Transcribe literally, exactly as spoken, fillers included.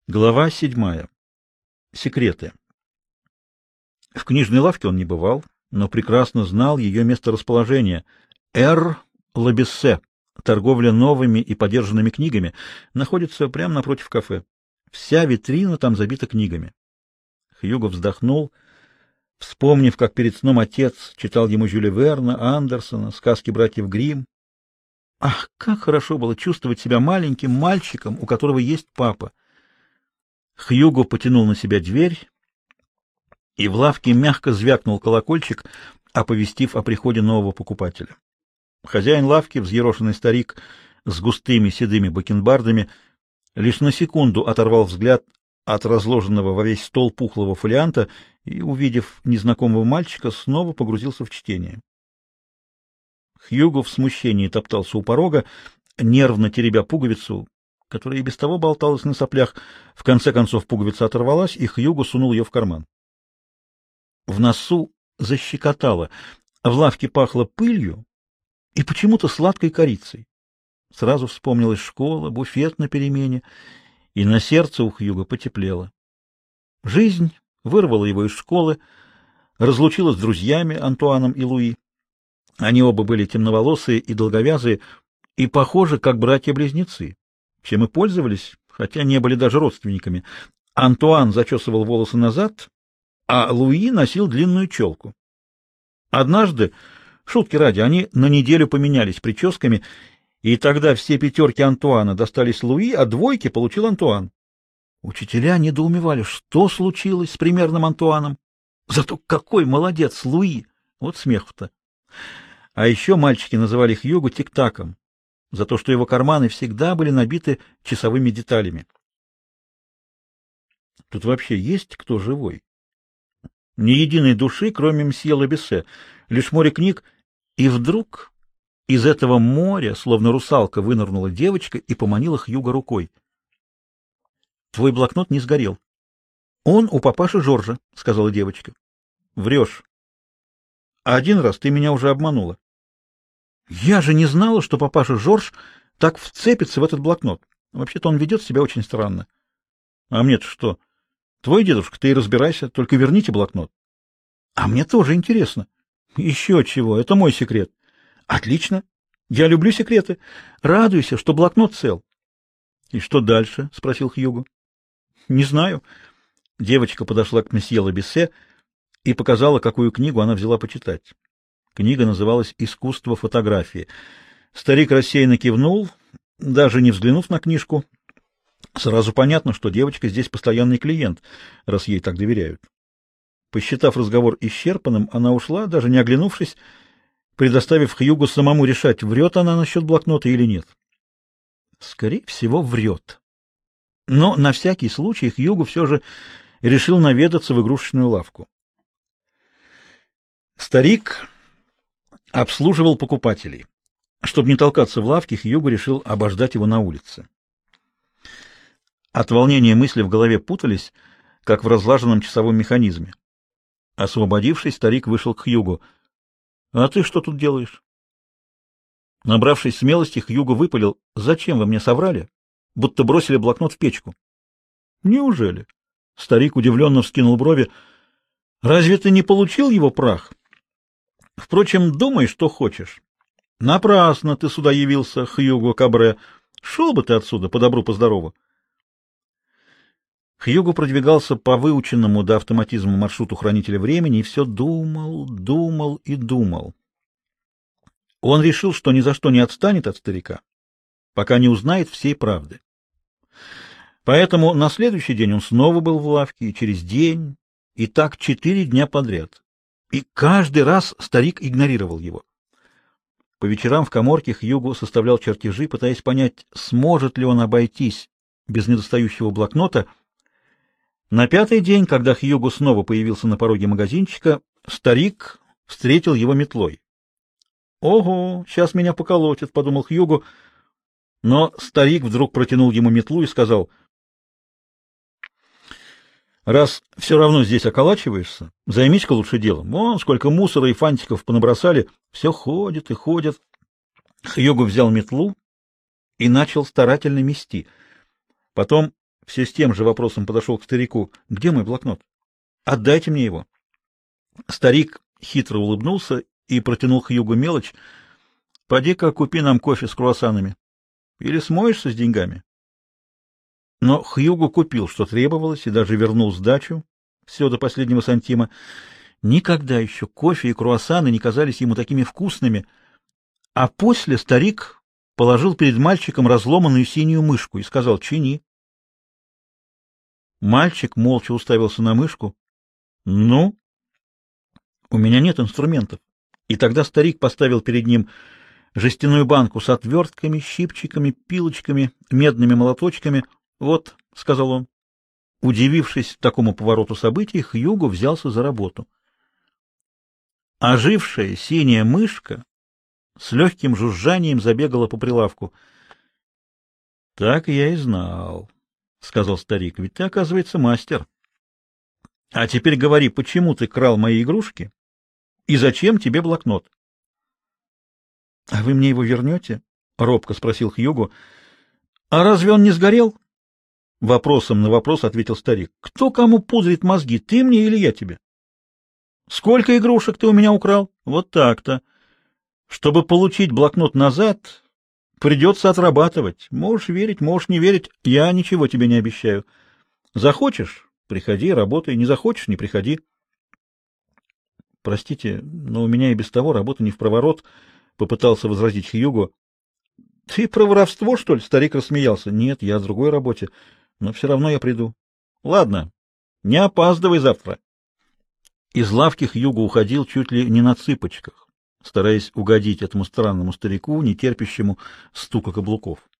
Глава седьмая. Секреты. В книжной лавке он не бывал, но прекрасно знал ее месторасположение. Эр Лабессе, торговля новыми и подержанными книгами, находится прямо напротив кафе. Вся витрина там забита книгами. Хьюго вздохнул, вспомнив, как перед сном отец читал ему Жюля Верна, Андерсона, сказки братьев Гримм. Ах, как хорошо было чувствовать себя маленьким мальчиком, у которого есть папа. Хьюго потянул на себя дверь, и в лавке мягко звякнул колокольчик, оповестив о приходе нового покупателя. Хозяин лавки, взъерошенный старик с густыми седыми бакенбардами, лишь на секунду оторвал взгляд от разложенного во весь стол пухлого фолианта и, увидев незнакомого мальчика, снова погрузился в чтение. Хьюго в смущении топтался у порога, нервно теребя пуговицу, которая и без того болталась на соплях. В конце концов пуговица оторвалась, и Хьюго сунул ее в карман. В носу защекотало, в лавке пахло пылью и почему-то сладкой корицей. Сразу вспомнилась школа, буфет на перемене, и на сердце у Хьюго потеплело. Жизнь вырвала его из школы, разлучила с друзьями Антуаном и Луи. Они оба были темноволосые и долговязые, и похожи, как братья-близнецы, чем и пользовались, хотя не были даже родственниками. Антуан зачесывал волосы назад, а Луи носил длинную челку. Однажды, шутки ради, они на неделю поменялись прическами, и тогда все пятерки Антуана достались Луи, а двойки получил Антуан. Учителя недоумевали, что случилось с примерным Антуаном. Зато какой молодец Луи! Вот смех-то. А еще мальчики называли Хьюго тик-таком, за то, что его карманы всегда были набиты часовыми деталями. Тут вообще есть кто живой? Ни единой души, кроме мсье Лабессе, лишь море книг, и вдруг из этого моря, словно русалка, вынырнула девочка и поманила Хьюго рукой. — Твой блокнот не сгорел. — Он у папаши Жоржа, — сказала девочка. — Врешь. — Один раз ты меня уже обманула. Я же не знала, что папаша Жорж так вцепится в этот блокнот. Вообще-то он ведет себя очень странно. А мне-то что? Твой дедушка, ты и разбирайся, только верните блокнот. А мне тоже интересно. Еще чего, это мой секрет. Отлично. Я люблю секреты. Радуйся, что блокнот цел. И что дальше? Спросил Хьюго. Не знаю. Девочка подошла к месье Лабессе и показала, какую книгу она взяла почитать. Книга называлась «Искусство фотографии». Старик рассеянно кивнул, даже не взглянув на книжку. Сразу понятно, что девочка здесь постоянный клиент, раз ей так доверяют. Посчитав разговор исчерпанным, она ушла, даже не оглянувшись, предоставив Хьюго самому решать, врет она насчет блокнота или нет. Скорее всего, врет. Но на всякий случай Хьюго все же решил наведаться в игрушечную лавку. Старик обслуживал покупателей. Чтобы не толкаться в лавке, Хьюго решил обождать его на улице. От волнения мысли в голове путались, как в разлаженном часовом механизме. Освободившись, старик вышел к Хьюго. — А ты что тут делаешь? Набравшись смелости, Хьюго выпалил: — Зачем вы мне соврали? Будто бросили блокнот в печку. — Неужели? Старик удивленно вскинул брови. — Разве ты не получил его прах? Впрочем, думай, что хочешь. Напрасно ты сюда явился, Хьюго Кабре. Шел бы ты отсюда по добру, по здорову. Хьюго продвигался по выученному до автоматизма маршруту хранителя времени и все думал, думал и думал. Он решил, что ни за что не отстанет от старика, пока не узнает всей правды. Поэтому на следующий день он снова был в лавке, и через день, и так четыре дня подряд. И каждый раз старик игнорировал его. По вечерам в каморке Хьюго составлял чертежи, пытаясь понять, сможет ли он обойтись без недостающего блокнота. На пятый день, когда Хьюго снова появился на пороге магазинчика, старик встретил его метлой. «Ого, сейчас меня поколотят», — подумал Хьюго, но старик вдруг протянул ему метлу и сказал: «Раз все равно здесь околачиваешься, займись-ка лучше делом. Вон сколько мусора и фантиков понабросали, все ходит и ходит». Хьюго взял метлу и начал старательно мести. Потом все с тем же вопросом подошел к старику. «Где мой блокнот? Отдайте мне его». Старик хитро улыбнулся и протянул Хьюгу мелочь. «Поди-ка купи нам кофе с круассанами. Или смоешься с деньгами?» Но Хьюго купил, что требовалось, и даже вернул сдачу, все до последнего сантима. Никогда еще кофе и круассаны не казались ему такими вкусными, а после старик положил перед мальчиком разломанную синюю мышку и сказал: «Чини». Мальчик молча уставился на мышку. «Ну?» «У меня нет инструментов». И тогда старик поставил перед ним жестяную банку с отвертками, щипчиками, пилочками, медными молоточками. «Вот», — сказал он. Удивившись такому повороту событий, Хьюго взялся за работу. Ожившая синяя мышка с легким жужжанием забегала по прилавку. — Так я и знал, — сказал старик, — ведь ты, оказывается, мастер. — А теперь говори, почему ты крал мои игрушки и зачем тебе блокнот? — А вы мне его вернете? — робко спросил Хьюго. — А разве он не сгорел? — вопросом на вопрос ответил старик. — Кто кому пудрит мозги, ты мне или я тебе? — Сколько игрушек ты у меня украл? — Вот так-то. Чтобы получить блокнот назад, придется отрабатывать. Можешь верить, можешь не верить, я ничего тебе не обещаю. Захочешь — приходи, работай, не захочешь — не приходи. — Простите, но у меня и без того работа не впроворот, — попытался возразить Хьюго. — Ты про воровство, что ли? — старик рассмеялся. — Нет, я о другой работе, но все равно я приду. — Ладно, не опаздывай завтра. Из лавки Хьюго уходил чуть ли не на цыпочках, стараясь угодить этому странному старику, не терпящему стука каблуков.